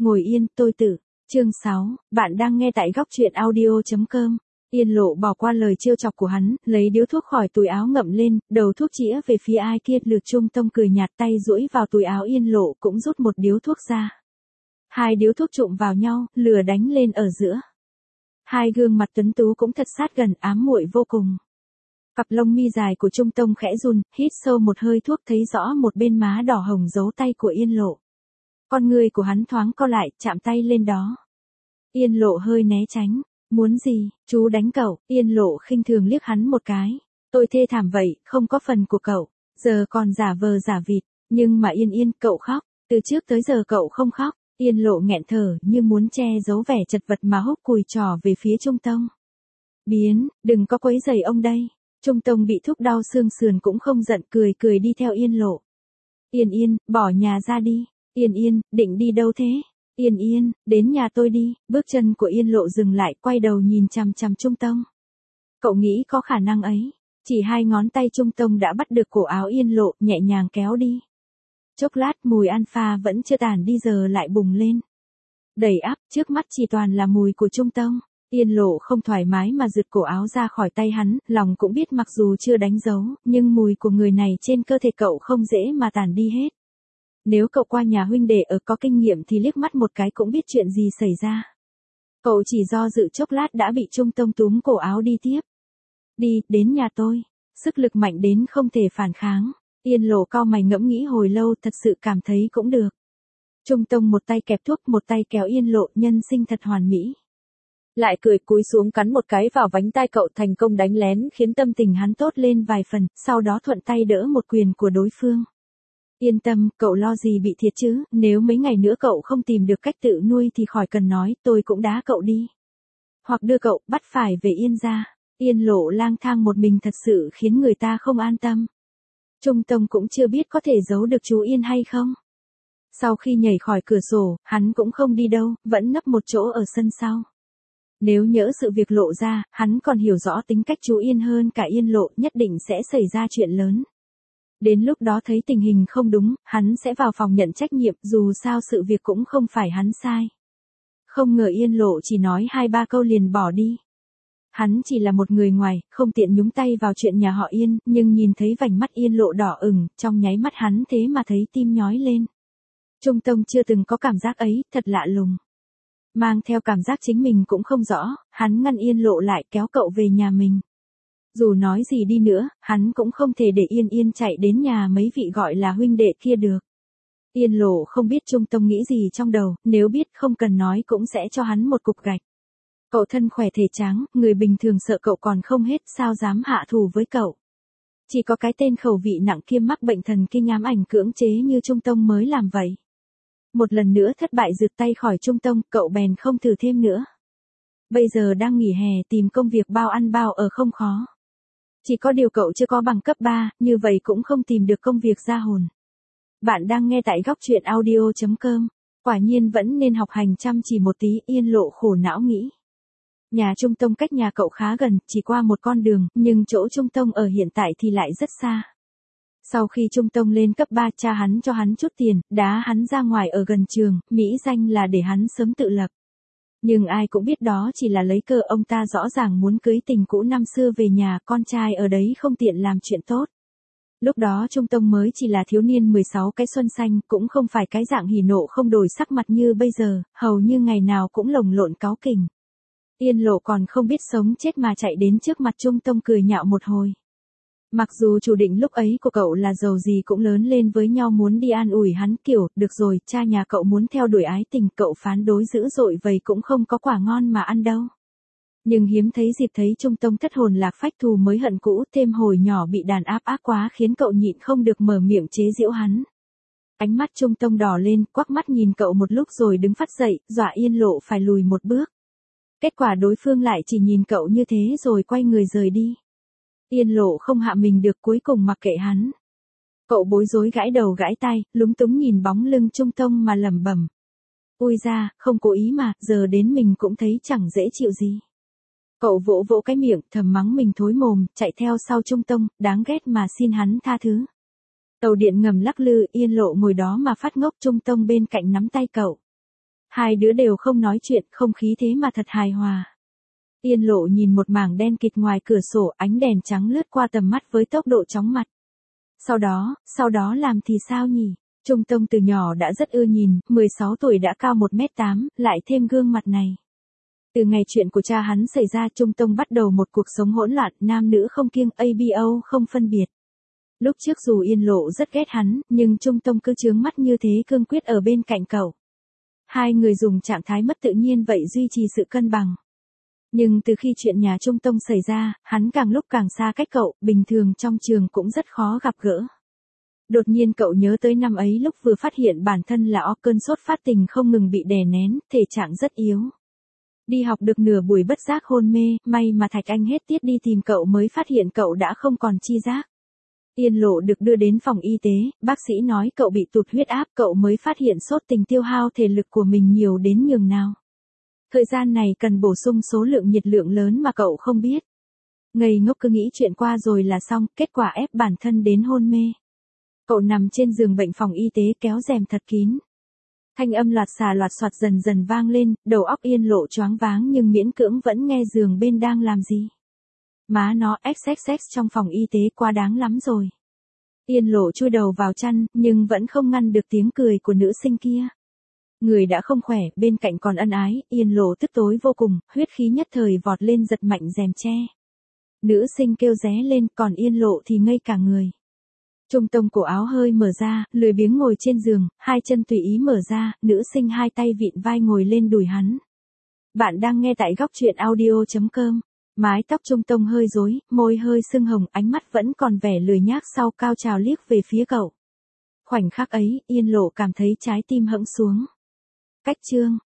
ngồi yên, tôi tự. Chương 6, bạn đang nghe tại góc truyện audio.com. Yên Lộ bỏ qua lời trêu chọc của hắn, lấy điếu thuốc khỏi túi áo ngậm lên, đầu thuốc chĩa về phía ai kia. Lược Trung Tông cười nhạt, tay duỗi vào túi áo Yên Lộ cũng rút một điếu thuốc ra. Hai điếu thuốc trụm vào nhau, lửa đánh lên ở giữa. Hai gương mặt tuấn tú cũng thật sát gần, ám muội vô cùng. Cặp lông mi dài của Trung Tông khẽ run, hít sâu một hơi thuốc, thấy rõ một bên má đỏ hồng dấu tay của Yên Lộ. Con người của hắn thoáng co lại, chạm tay lên đó. Yên Lộ hơi né tránh. Muốn gì, chú đánh cậu? Yên Lộ khinh thường liếc hắn một cái. Tôi thê thảm vậy, không có phần của cậu. Giờ còn giả vờ giả vịt. Nhưng mà Yên, cậu khóc. Từ trước tới giờ cậu không khóc. Yên Lộ nghẹn thở như muốn che giấu vẻ chật vật mà húc cùi trỏ về phía Trung Tông. Biến, đừng có quấy rầy ông đây. Trung Tông bị thúc đau xương sườn cũng không giận, cười đi theo Yên Lộ. Yên, bỏ nhà ra đi. Yên, định đi đâu thế? Yên, đến nhà tôi đi. Bước chân của Yên Lộ dừng lại, quay đầu nhìn chằm chằm Trung Tông. Cậu nghĩ có khả năng ấy? Chỉ hai ngón tay Trung Tông đã bắt được cổ áo Yên Lộ, nhẹ nhàng kéo đi. Chốc lát mùi alpha vẫn chưa tàn đi giờ lại bùng lên. Đầy ắp, trước mắt chỉ toàn là mùi của Trung Tông. Yên Lộ không thoải mái mà giật cổ áo ra khỏi tay hắn, lòng cũng biết mặc dù chưa đánh dấu, nhưng mùi của người này trên cơ thể cậu không dễ mà tàn đi hết. Nếu cậu qua nhà huynh đệ ở có kinh nghiệm thì liếc mắt một cái cũng biết chuyện gì xảy ra. Cậu chỉ do dự chốc lát đã bị Trung Tông túm cổ áo đi tiếp. Đi, đến nhà tôi. Sức lực mạnh đến không thể phản kháng. Yên Lộ cau mày ngẫm nghĩ hồi lâu, thật sự cảm thấy cũng được. Trung Tông một tay kẹp thuốc, một tay kéo Yên Lộ, nhân sinh thật hoàn mỹ. Lại cười cúi xuống cắn một cái vào vánh tai cậu, thành công đánh lén khiến tâm tình hắn tốt lên vài phần, sau đó thuận tay đỡ một quyền của đối phương. Yên tâm, cậu lo gì bị thiệt chứ, nếu mấy ngày nữa cậu không tìm được cách tự nuôi thì khỏi cần nói, tôi cũng đá cậu đi. Hoặc đưa cậu, bắt phải về Yên gia. Yên Lộ lang thang một mình thật sự khiến người ta không an tâm. Trung Tông cũng chưa biết có thể giấu được chú Yên hay không. Sau khi nhảy khỏi cửa sổ, hắn cũng không đi đâu, vẫn nấp một chỗ ở sân sau. Nếu nhỡ sự việc lộ ra, hắn còn hiểu rõ tính cách chú Yên hơn cả Yên Lộ, nhất định sẽ xảy ra chuyện lớn. Đến lúc đó thấy tình hình không đúng, hắn sẽ vào phòng nhận trách nhiệm, dù sao sự việc cũng không phải hắn sai. Không ngờ Yên Lộ chỉ nói 2-3 câu liền bỏ đi. Hắn chỉ là một người ngoài, không tiện nhúng tay vào chuyện nhà họ Yên, nhưng nhìn thấy vành mắt Yên Lộ đỏ ửng, trong nháy mắt hắn thế mà thấy tim nhói lên. Trung Tông chưa từng có cảm giác ấy, thật lạ lùng. Mang theo cảm giác chính mình cũng không rõ, hắn ngăn Yên Lộ lại, kéo cậu về nhà mình. Dù nói gì đi nữa, hắn cũng không thể để Yên chạy đến nhà mấy vị gọi là huynh đệ kia được. Yên Lộ không biết Trung Tông nghĩ gì trong đầu, nếu biết không cần nói cũng sẽ cho hắn một cục gạch. Cậu thân khỏe thể tráng, người bình thường sợ cậu còn không hết, sao dám hạ thù với cậu. Chỉ có cái tên khẩu vị nặng kia mắc bệnh thần kinh ám ảnh cưỡng chế như Trung Tông mới làm vậy. Một lần nữa thất bại rượt tay khỏi Trung Tông, cậu bèn không thử thêm nữa. Bây giờ đang nghỉ hè, tìm công việc bao ăn bao ở không khó. Chỉ có điều cậu chưa có bằng cấp 3, như vậy cũng không tìm được công việc ra hồn. Bạn đang nghe tại góc truyện audio.com. Quả nhiên vẫn nên học hành chăm chỉ một tí, Yên Lộ khổ não nghĩ. Nhà Trung Tông cách nhà cậu khá gần, chỉ qua một con đường, nhưng chỗ Trung Tông ở hiện tại thì lại rất xa. Sau khi Trung Tông lên cấp 3, cha hắn cho hắn chút tiền, đá hắn ra ngoài ở gần trường, mỹ danh là để hắn sớm tự lập. Nhưng ai cũng biết đó chỉ là lấy cớ, ông ta rõ ràng muốn cưới tình cũ năm xưa về nhà, con trai ở đấy không tiện làm chuyện tốt. Lúc đó Trung Tông mới chỉ là thiếu niên 16 cái xuân xanh, cũng không phải cái dạng hỉ nộ không đổi sắc mặt như bây giờ, hầu như ngày nào cũng lồng lộn cáu kỉnh. Yên Lộ còn không biết sống chết mà chạy đến trước mặt Trung Tông cười nhạo một hồi. Mặc dù chủ định lúc ấy của cậu là giàu gì cũng lớn lên với nhau, muốn đi an ủi hắn kiểu, được rồi, cha nhà cậu muốn theo đuổi ái tình, cậu phán đối dữ dội vậy cũng không có quả ngon mà ăn đâu. Nhưng hiếm thấy dịp thấy Trung Tông thất hồn lạc phách, thù mới hận cũ, thêm hồi nhỏ bị đàn áp ác quá khiến cậu nhịn không được mở miệng chế giễu hắn. Ánh mắt Trung Tông đỏ lên, quắc mắt nhìn cậu một lúc rồi đứng phắt dậy, dọa Yên Lộ phải lùi một bước. Kết quả đối phương lại chỉ nhìn cậu như thế rồi quay người rời đi. Yên Lộ không hạ mình được, cuối cùng mặc kệ hắn. Cậu bối rối gãi đầu gãi tay, lúng túng nhìn bóng lưng Trung Tông mà lẩm bẩm. Ui ra, không cố ý mà, giờ đến mình cũng thấy chẳng dễ chịu gì. Cậu vỗ vỗ cái miệng, thầm mắng mình thối mồm, chạy theo sau Trung Tông, đáng ghét mà xin hắn tha thứ. Tàu điện ngầm lắc lư, Yên Lộ ngồi đó mà phát ngốc, Trung Tông bên cạnh nắm tay cậu. Hai đứa đều không nói chuyện, không khí thế mà thật hài hòa. Yên Lộ nhìn một mảng đen kịt ngoài cửa sổ, ánh đèn trắng lướt qua tầm mắt với tốc độ chóng mặt. Sau đó làm thì sao nhỉ? Trung Tông từ nhỏ đã rất ưa nhìn, 16 tuổi đã cao 1m8, lại thêm gương mặt này. Từ ngày chuyện của cha hắn xảy ra, Trung Tông bắt đầu một cuộc sống hỗn loạn, nam nữ không kiêng, ABO không phân biệt. Lúc trước dù Yên Lộ rất ghét hắn, nhưng Trung Tông cứ chướng mắt như thế, cương quyết ở bên cạnh cậu. Hai người dùng trạng thái mất tự nhiên vậy duy trì sự cân bằng. Nhưng từ khi chuyện nhà Trung Tông xảy ra, hắn càng lúc càng xa cách cậu, bình thường trong trường cũng rất khó gặp gỡ. Đột nhiên cậu nhớ tới năm ấy lúc vừa phát hiện bản thân là cơn sốt phát tình không ngừng bị đè nén, thể trạng rất yếu. Đi học được nửa buổi bất giác hôn mê, may mà Thạch Anh hết tiết đi tìm cậu mới phát hiện cậu đã không còn chi giác. Yên Lộ được đưa đến phòng y tế, bác sĩ nói cậu bị tụt huyết áp, cậu mới phát hiện sốt tình tiêu hao thể lực của mình nhiều đến nhường nào. Thời gian này cần bổ sung số lượng nhiệt lượng lớn mà cậu không biết. Ngây ngốc cứ nghĩ chuyện qua rồi là xong, kết quả ép bản thân đến hôn mê. Cậu nằm trên giường bệnh phòng y tế kéo rèm thật kín. Thanh âm loạt xà loạt xoạt dần dần vang lên, đầu óc Yên Lộ choáng váng nhưng miễn cưỡng vẫn nghe giường bên đang làm gì. Má nó XXX trong phòng y tế quá đáng lắm rồi. Yên Lộ chui đầu vào chăn, nhưng vẫn không ngăn được tiếng cười của nữ sinh kia. Người đã không khỏe, bên cạnh còn ân ái, Yên Lộ tức tối vô cùng, huyết khí nhất thời vọt lên giật mạnh rèm che. Nữ sinh kêu ré lên, còn Yên Lộ thì ngây cả người. Trung Tông cổ áo hơi mở ra, lười biếng ngồi trên giường, hai chân tùy ý mở ra, nữ sinh hai tay vịn vai ngồi lên đùi hắn. Bạn đang nghe tại góc truyện audio.com. Mái tóc Trung Tông hơi rối, môi hơi sưng hồng, ánh mắt vẫn còn vẻ lười nhác sau cao trào liếc về phía cậu. Khoảnh khắc ấy, Yên Lộ cảm thấy trái tim hẫng xuống. Cách chương